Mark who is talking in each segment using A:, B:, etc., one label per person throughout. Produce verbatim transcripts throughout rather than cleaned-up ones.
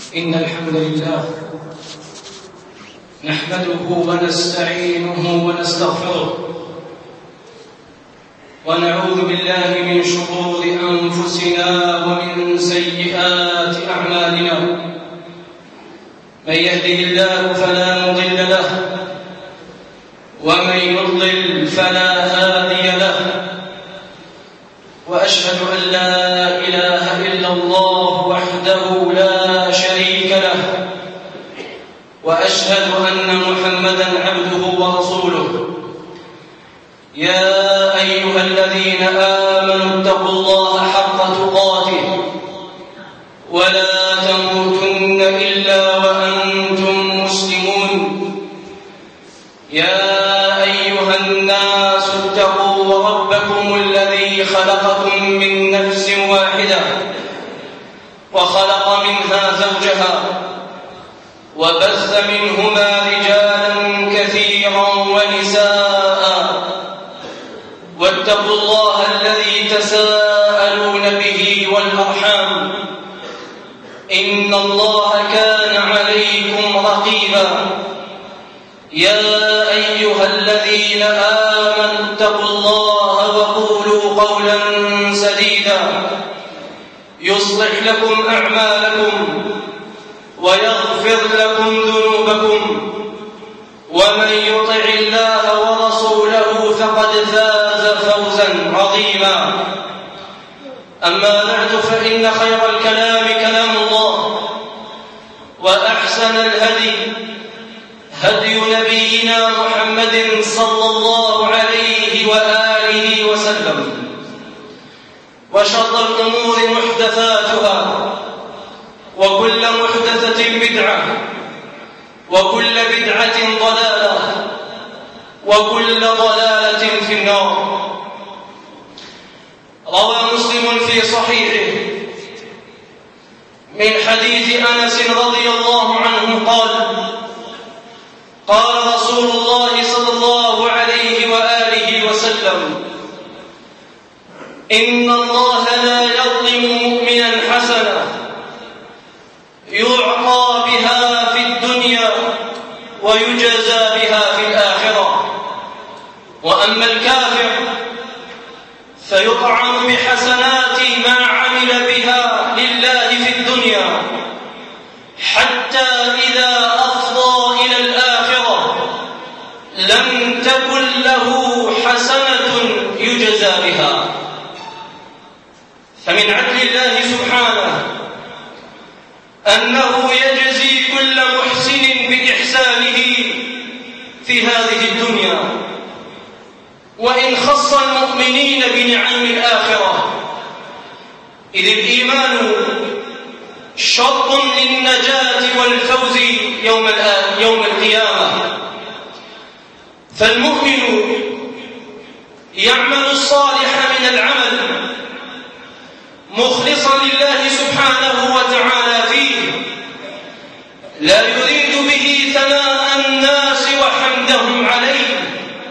A: إن الحمد لله نحمده ونستعينه ونستغفره ونعوذ بالله من شرور أنفسنا ومن سيئات أعمالنا. من يهده الله فلا مضل له ومن يضلل فلا هادي له، وأشهد أن لا إله إلا الله وحده لا شريك له، وأشهد أن محمدًا عبده ورسوله. يا أيها الذين آمنوا اتقوا الله حق تقاته ولا تموتن إلا وأنتم مسلمون. يا أيها الناس اتقوا ربكم الذي خلقكم من نفس واحدة وخلق منها زوجها وبث منهما رجالا كثيرا ونساء، واتقوا الله الذي تساءلون به والأرحام، إن الله كان عليكم رقيبا. يا أيها الذين آمنوا اتقوا الله وقولوا قولا سديدا يصلح لكم أعمالكم ويغفر لكم ذنوبكم، ومن يطع الله ورسوله فقد فاز فوزا عظيما. أما بعد، فإن خير الكلام كلام الله، وأحسن الهدي هدي نبينا محمد صلى الله عليه وآله وسلم، وشر الأمور محدثاتها، وكل محدثة بدعة، وكل بدعة ضلالة، وكل ضلالة في النار. روى مسلم في صحيحه من حديث أنس رضي الله عنه قال: قال رسول الله صلى الله عليه وآله وسلم: إن الله لا يظلم مؤمنا حسنة يعطى بها في الدنيا ويجزى بها في الآخرة، وأما الكافر فيطعم بحسنات ما عمل بها لله في الدنيا، حتى إذا أفضى إلى الآخرة لم تكن له حسنة يجزى بها. فمن عدل الله سبحانه أنه يجزي كل محسن بإحسانه في هذه الدنيا، وإن خص المؤمنين بنعيم الآخرة، إذ الإيمان شرط للنجاة والفوز يوم يوم القيامة. فالمؤمن يعمل الصالح من العمل مخلصا لله سبحانه وتعالى فيه، لا يريد به ثناء الناس وحمدهم عليه،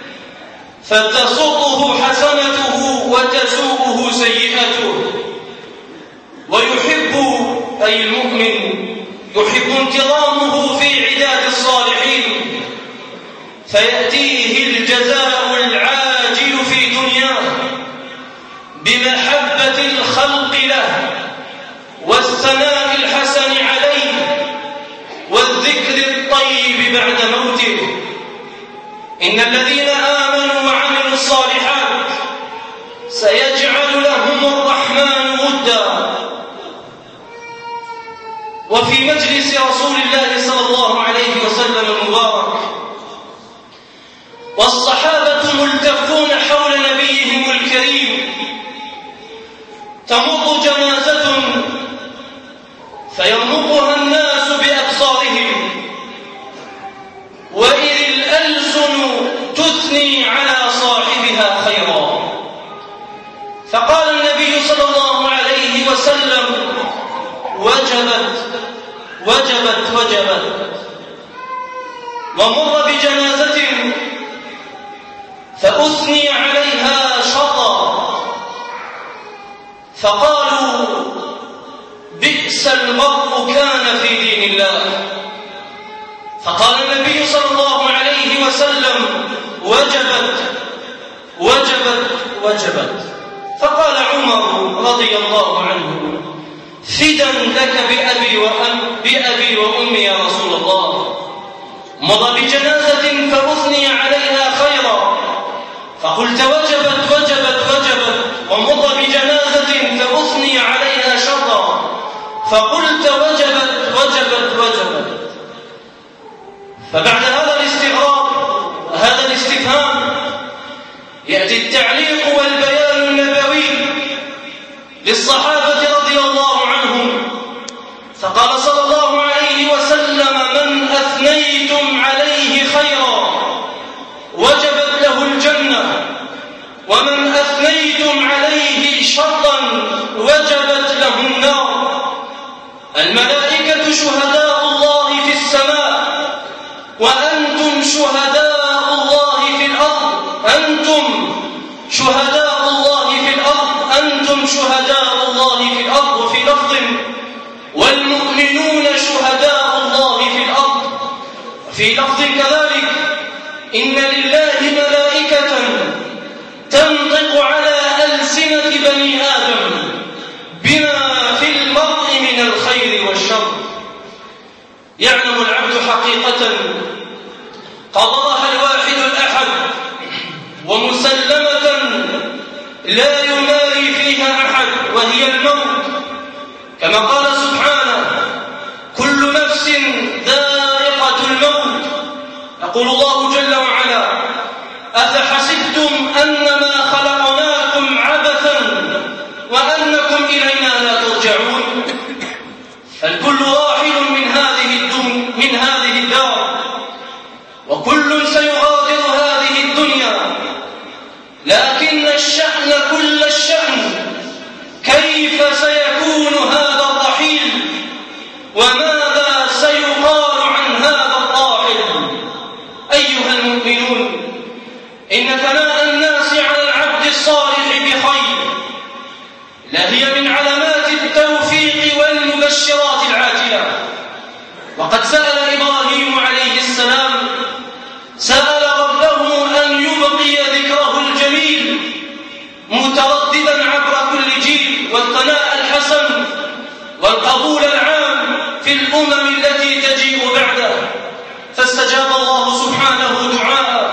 A: فتسوقه حسنته وتسوءه سيئته. ويحب، أي المؤمن يحب انتظامه في عداد الصالحين، فيأتيه الجزاء العاجل في دنياه بمحبة الخلق له والثناء الحسن عليه والذكر الطيب بعد موته. إن الذين آمنوا وعملوا الصالحات سيجعل لهم الرحمن ودا. وفي مجلس رسول الله صلى الله عليه وسلم المبارك والصحابة ملتفون حول نبيهم الكريم، تمر جنازة فيمرقها الناس بأبصارهم، وإذ الألسن تثني على صاحبها خيرا. فقال النبي صلى الله عليه وسلم: وجبت وجبت وجبت. ومر بجنازة فأثني عليها شطا، فقالوا: بئس المرء كان في دينه. فقال النبي صلى الله عليه وسلم: وجبت وجبت وجبت. فقال عمر رضي الله عنه: فدا لك بأبي وأم بأبي وأمي يا رسول الله. مضى بجنازة فأثني عليها خيرا فقلت: وجبت وجبت وجبت. ومضى بجنازة فأثني عليها شرا فقلت: وجبت وجبت وجبت. فبعد هذا الاستغراب هذا الاستفهام يأتي التعليق والبيان النبوي للصحابة رضي الله عنهم، فقال صلى الله عليه وسلم: من أثنيتم عليه خيرا وجبت له الجنة، ومن أثنيتم عليه شرا وجبت له النار. الملائكة شهداء الله في السماء وأنتم شهداء الله في الأرض. أنتم شهداء الله في الأرض أنتم شهداء الله في الأرض. وفي لفظ: والمؤمنون شهداء الله في الأرض. في لفظ كذلك: إن لله ملائكة تنطق على ألسنة بني آدم بما في المرء من الخير والشر. يعلم العبد حقيقة قضاها الواحد الأحد ومسلمة لا يماري فيها أحد، وهي الموت، كما قال سبحانه: كل نفس ذائقة الموت. يقول الله جل وعلا: أفحسبتم أنما خلقناكم عبثا وأنكم إلينا لا ترجعون. فالكل راحل من هذه الدنيا من هذه الدار، وكل سيغادر هذه الدنيا، لكن الشأن كل الشأن كيف سيكون هذا الرحيل، وماذا سيقال عن هذا الراحل. أيها المؤمنون، إن ثناء الناس على العبد الصالح بخير لهي من علامات التوفيق والمبشرات العاجلة. وقد سأل إبراهيم عليه السلام سأل ربه أن يبقي ذكره الجميل مترددا عبر كل جيل، والثناء الحسن والقبول العام في الأمم التي تجيء بعده. فاستجاب الله سبحانه دعاءه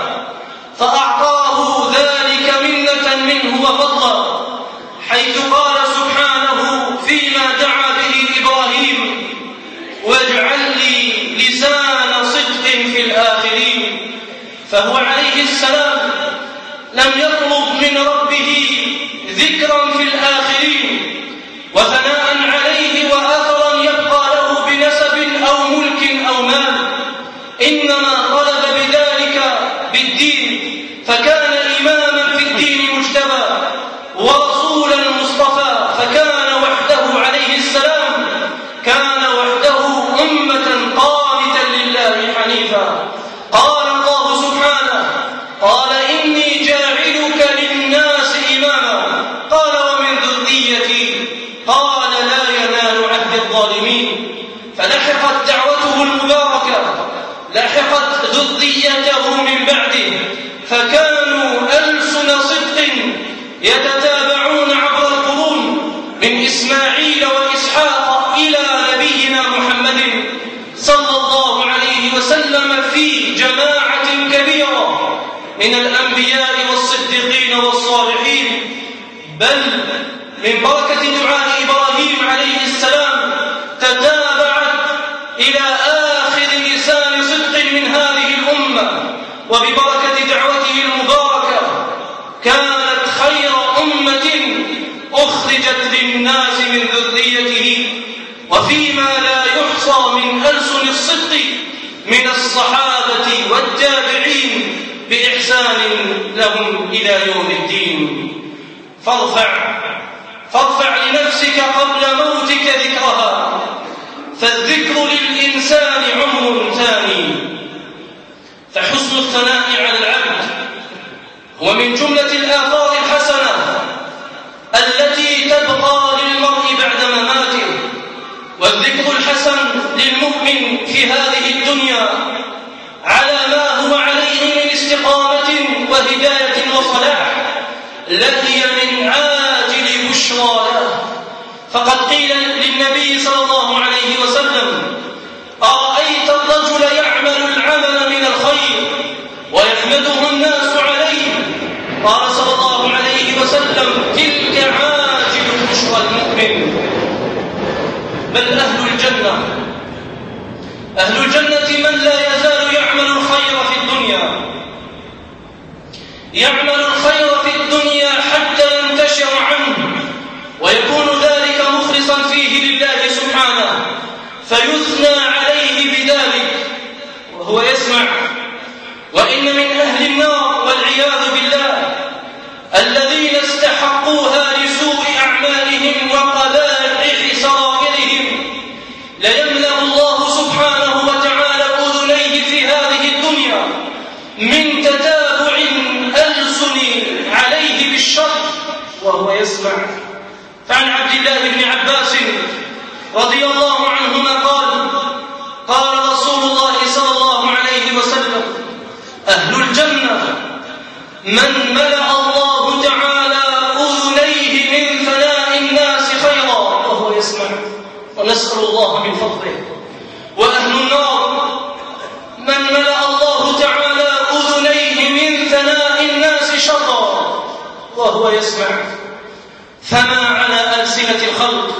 A: فأعطاه ذلك منة منه وفضلا، حيث قال سبحانه فيما دعا به إبراهيم: واجعل لي لسان صدق في الآخرين. فهو عليه السلام لم يطلب من ربه ذكرا في الآخرين وثناء عليه وأثرا يبقى له بنسب أو ملك أو مال، إنما طلب بذلك بالدين، فكان إماما في الدين مجتبى ورسولا مصطفى، فكان وحده عليه السلام كان وحده أمة قانتا لله حنيفا. قال الله سبحانه: قال إني جاعلك للناس إماما. قال: ومن ذريتي. قال: لا ينال عهد الظالمين. فلحقت دعوته المباركة لحقت ذريته من بعده، فكانوا ألسن صدق يتتابعون عبر القرون، من إسماعيل وإسحاق إلى نبينا محمد صلى الله عليه وسلم في جماعة كبيرة من الأنبياء والصديقين والصالحين. بل من بركة دعاء إبراهيم عليه السلام تتابعت إلى آخر لسان صدق من هذه الأمة، وببركة دعوته المباركة كانت خير أمة أخرجت للناس من ذريته، وفيما لا يحصى من ألسن الصدق من الصحابة والتابعين بإحسان لهم إلى يوم الدين. فارفع فارفع لنفسك قبل موتك ذكرها، فالذكر للإنسان عمر ثاني. فحسن الثناء على العبد هو من جملة الآثار الحسنة التي تبقى للمرء بعد مماته، والذكر الحسن للمؤمن المؤمن في هذه الدنيا على ما هو عليه من استقامة وهداية وصلاح لهي من عاجل بشرى له. فقد قيل للنبي صلى الله عليه وسلم: أرأيت الرجل يعمل العمل من الخير ويحمده الناس عليه؟ قال صلى الله عليه وسلم: تلك عاجل بشرى المؤمن. بل أهل الجنة أهل الجنة من لا يزال يعمل الخير في الدنيا يعمل الخير في الدنيا حتى ينتشر عنه ويكون ذلك مخلصا فيه لله سبحانه، فيثنى عليه بذلك وهو يسمع. وإن من أهل النار والعياذ بالله الذين استحقوها لسوء أعمالهم وقبائح سرائرهم ليملأ الله سبحانه وتعالى أذنيه في هذه الدنيا من تتابع ألسن عليه بالشر وهو يسمع. فعن عبد الله بن عباس رضي الله عنهما قال: قال رسول الله صلى الله عليه وسلم: أهل الجنة من ملأ الله تعالى أذنيه من ثناء الناس خيرا وهو يسمع، ونسأل الله من فضله. وأهل النار من ملأ الله تعالى أذنيه من ثناء الناس شرا وهو يسمع. فما على ألسنة الخلق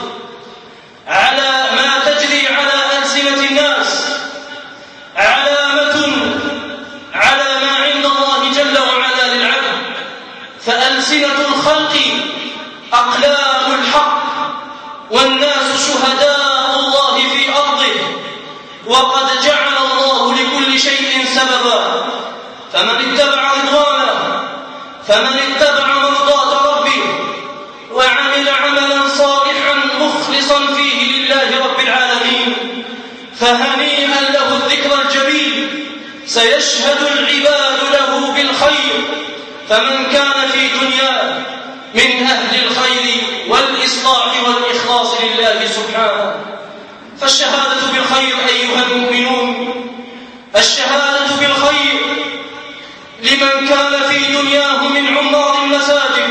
A: على ما تجري على ألسنة الناس علامة على ما عند الله جل وعلا للعبد، فألسنة الخلق أقلام الحق والناس شهداء الله في أرضه، وقد جعل الله لكل شيء سببا، فمن اتبع رضوانه فمن اتبع مرضاة ربه وعمل عملا صالحا مخلصا فيه لله رب العالمين فهنيئا له الذكر الجميل، سيشهد العباد له بالخير. فمن كان في دنياه من أهل الخير والإصلاح والإخلاص لله سبحانه، فالشهادة بالخير أيها المؤمنون، الشهادة بالخير لمن كان في دنياه من عمار المساجد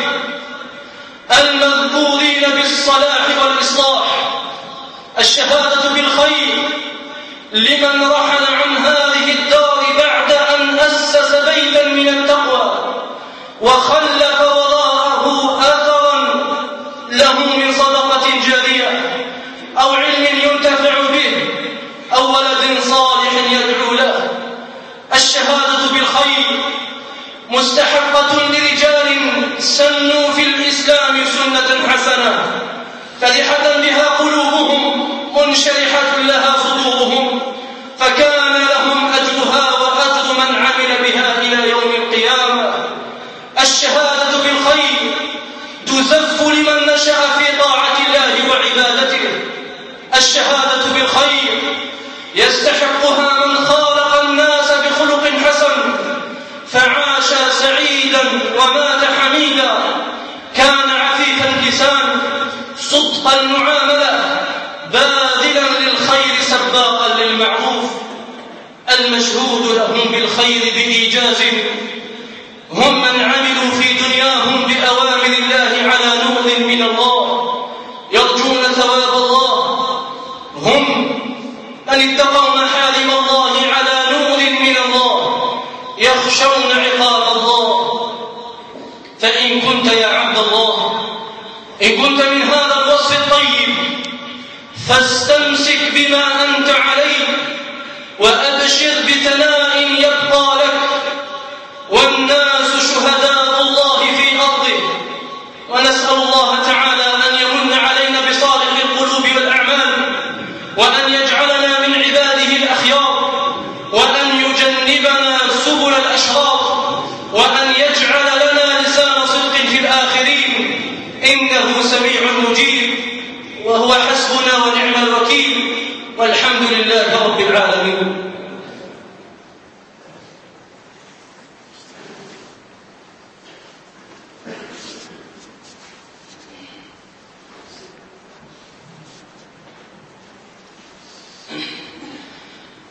A: المذكورين بالصلاح والإصلاح، الشهادة بالخير لمن رحل عن هذه الدار بعد أن أسس بيتا من التقوى وخلف وراءه أثرا له من صدقة جارية أو علم ينتفع به أو ولد صالح يدعو له. الشهادة بالخير مستحقة لرجال سنوا في الإسلام سنة حسنة فرحة بها قلوبهم منشرحة لها صدورهم، فكان لهم أجرها وأجر من عمل بها إلى يوم القيامة. الشهادة بالخير تزف لمن نشأ في طاعة الله وعبادته. الشهادة بالخير يستحقها من خالق الناس بخلق حسن فعاش سعيدا ومات حميدا، كان عفيف اللسان صدق المعاملة باذلا للخير سباقا للمعروف. المشهود لهم بالخير بإيجاز هم من عملوا في دنياهم بأوامر الله على نور من الله يرجون ثواب الله، هم من اتقوا محارم الله على نور من الله يخشون عقاب الله. فإن كنت يا عبد الله إن كنت من هذا الوصف الطيب فاستمسك بما أنت عليه وأبشر بثناء يبقى لك، والناس شهداء الله في أرضه. ونسأل الله تعالى أن يمن علينا بصالح القلوب والأعمال، وأن يجعلنا من عباده الأخيار، وأن يجنبنا سبل الأشرار، وأن يجعل لنا لسان صدق في الآخرين، إنه سميع مجيب وهو حسبنا ونعم الوكيل، والحمد لله رب العالمين.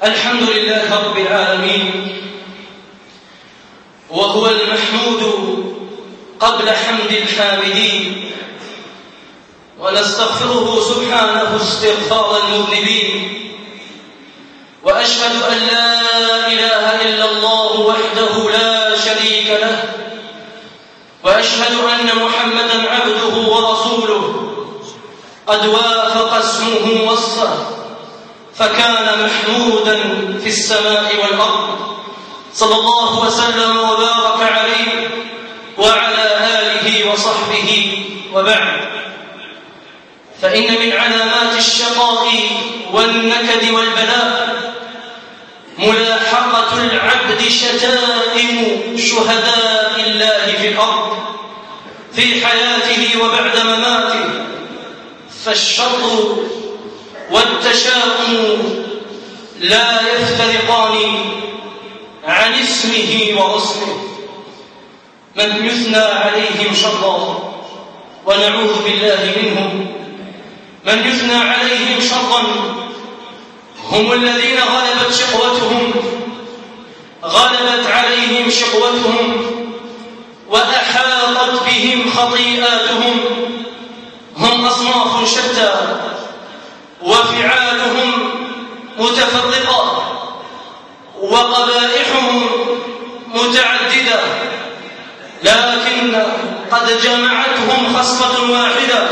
A: الحمد لله رب العالمين، وهو المحمود قبل حمد الحامدين، ونستغفره سبحانه استغفار المذنبين، وأشهد أن لا إله إلا الله وحده لا شريك له، وأشهد أن محمدًا عبده ورسوله قد وافق اسمه وصفه فكان محمودًا في السماء والأرض، صلى الله وسلم وبارك عليه وعلى آله وصحبه. وبعد، فإن من علامات الشقاء والنكد والبلاء ملاحقة العبد شتائم شهداء الله في الأرض في حياته وبعد مماته، فالشر والتشاؤم لا يفترقان عن اسمه ورسمه، من يثنى عليهم شرا ونعوذ بالله منهم، من يثنى عليهم شرا هم الذين غلبت شقوتهم غلبت عليهم شقوتهم وأحاطت بهم خطيئاتهم، هم أصناف شتى وفعالهم متفرقة وقبائحهم متعددة، لكن قد جمعتهم خصلة واحدة،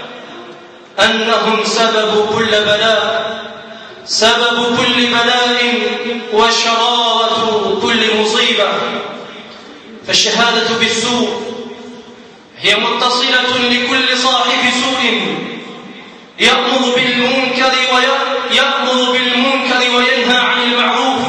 A: أنهم سبب كل بلاء سبب كل بلاء وشرارة كل مصيبة. فالشهادة بالسوء هي متصلة لكل صاحب سوء يأمر بالمنكر ويأمر بالمنكر وينهى عن المعروف.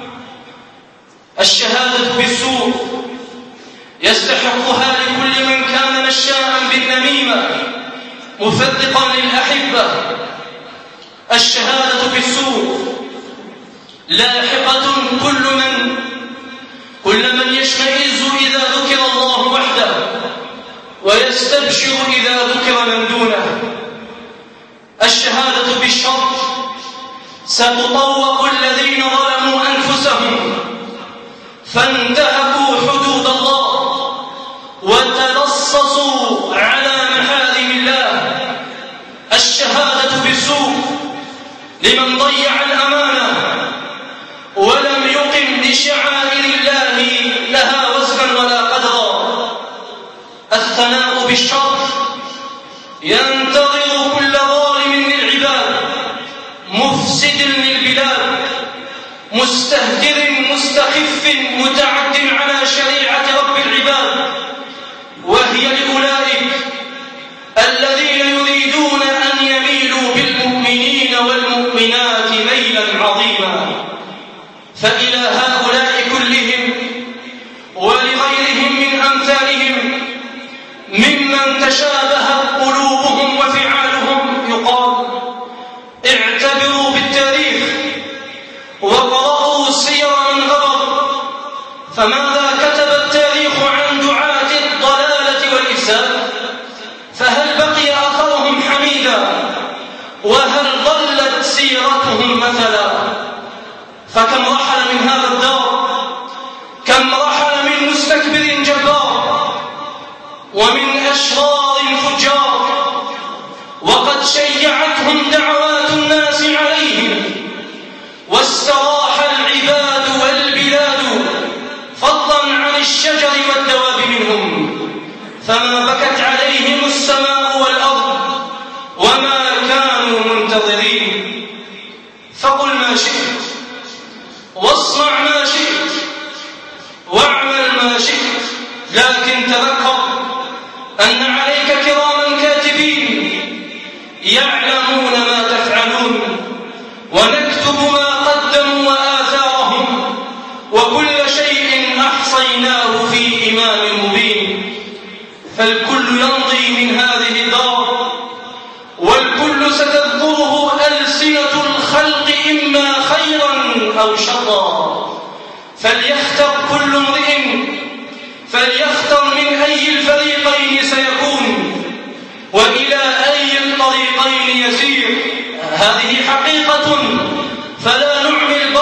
A: الشهادة بالسوء يستحقها لكل من كان مشاء بالنميمة مفرقا للأحبة. الشهادة بالسوء لاحقة كل من كل من يشمئز إذا ذكر الله وحده ويستبشر إذا ذكر من دونه. الشهادة بالشر ستطوق الذين ظلموا أنفسهم فانتهكوا حدود الله وتلصصوا على محارم الله. الشهادة بالسوء لمن ضيع الأمانة ولم يقم لشعائر الله لها وزنا ولا قدرا. الثناء بالشر ينتظر كل ظالم للعباد مفسد للبلاد مستهتر مستخف متعد على شريعة رب العباد، وهي لأولئك الذين يريدون أن يميلوا بالمؤمنين والمؤمنات ميلا عظيما. فإلى هؤلاء كلهم ولغيرهم من أمثالهم ممن تشابهت قلوبهم وفعالهم يقال: اعتبروا بالتاريخ وقرأوا سير من غبر، فماذا كتب التاريخ عن دعاة الضلالة والإفساد؟ فهل بقي أثرهم حميدا؟ وهل ضلت سيرتهم مثلا؟ فكم رحل من هذا الدار، كم رحل من مستكبر جبار ومن أشرار فجار، وقد شيعتهم دعوات الناس عليهم واستراح العباد والبلاد فضلا عن الشجر والدواب منهم، فما بكت عليهم السماء والأرض وما كانوا منتظرين. فقل ما شئت واصنع ما شئت واعمل ما شئت، لكن تذكر أن عليك كراما كاتبين يعلمون ما تفعلون، ونكتب ما قدموا وآثارهم، وكل شيء أحصيناه في إمام مبين. فالكل يمضي من هذه الدار، والكل ستذكره ألسنة الخلق إما خيرا أو شرا، فليختر كل امرئ فليختر من أي الفريقين سيكون وإلى أي الطريقين يسير. هذه حقيقة فلا نعمل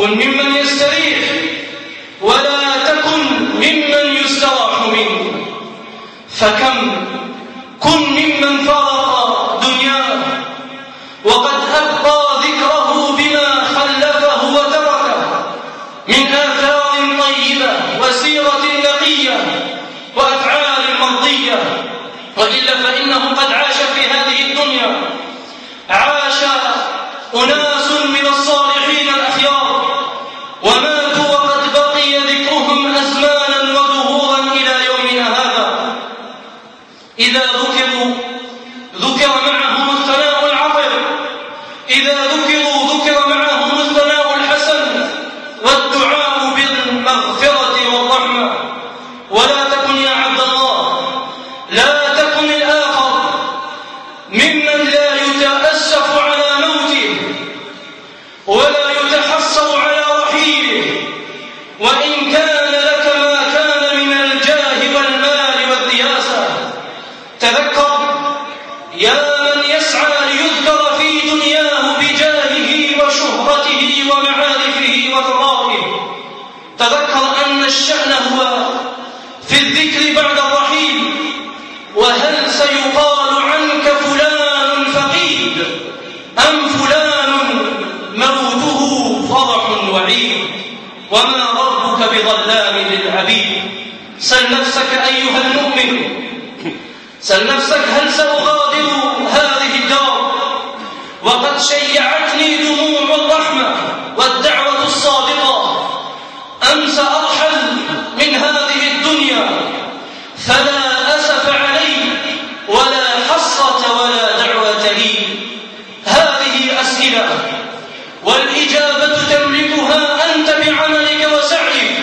A: كن ممن يستريح ولا تكن ممن يستراح منه. فكم كن ممن فرق دنياه وقد أبقى ذكره بما خلفه وتركه من آثار طيبة وسيرة نقية وأفعال مرضية، وإلا فإنه قد عاش في هذه الدنيا عاش أناس من الصالحين الأخيار وماتوا وقد بقي ذكرهم أزمانا ودهورا إلى يومنا هذا. إذا ذكروا ذكر معهم الثناء العطر، إذا ذكروا ذكر معهم الثناء الحسن والدعاء بالمغفرة والرحمة. ولا تكن يا عبد الله، لا تكن الآخر ممن لا يتأسف على موته ولا يتحسر على رحيله، وإن كان لك ما كان من الجاه والمال والرياسة. تذكر يا من يسعى ليذكر في دنياه بجاهه وشهرته ومعارفه وثرائه، تذكر أن الشأن هو في الذكر بعد الرحيل. وهل سيقال عنك فلان فقيد أم فلان موته فرح وعيد؟ وما ربك بظلام للعبيد. سل نفسك أيها المؤمن، سل نفسك هل سأغادر هذه الدار وقد شيعتني دموع الرحمة والدعوة الصادقة، أم سأرحل من هذه الدنيا فلا أسف علي ولا حسرة ولا دعوة لي؟ هذه أسئلة والإجابة تملكها أنت بعملك وسعيك.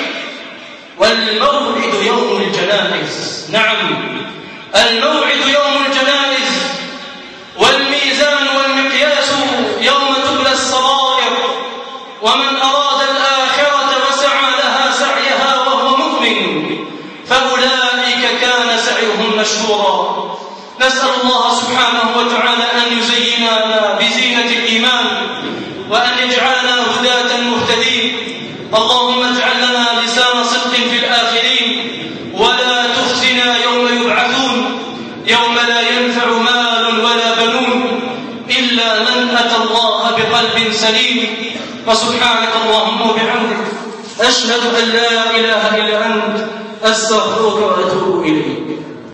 A: والموعد يوم الجنائز، نعم الموعد يوم الجنائز، والميزان والمقياس يوم تبلى السرائر. ومن أراد الآخرة وسعى لها سعيها وهو مؤمن فأولئك كان سعيهم مشكورا. نسأل الله سبحانه وتعالى أن يزيننا بزينة الإيمان وأن يجعلنا هداة مهتدين. اللهم اجعل لنا لسان صدق في الآخرين ولا تخزنا يوم يبعثون، يوم لا ينفع مال ولا بنون إلا من أتى الله بقلب سليم. وسبحانك اللهم وبحمدك أشهد أن لا إله إلا أنت أستغفرك وأتوب إليك.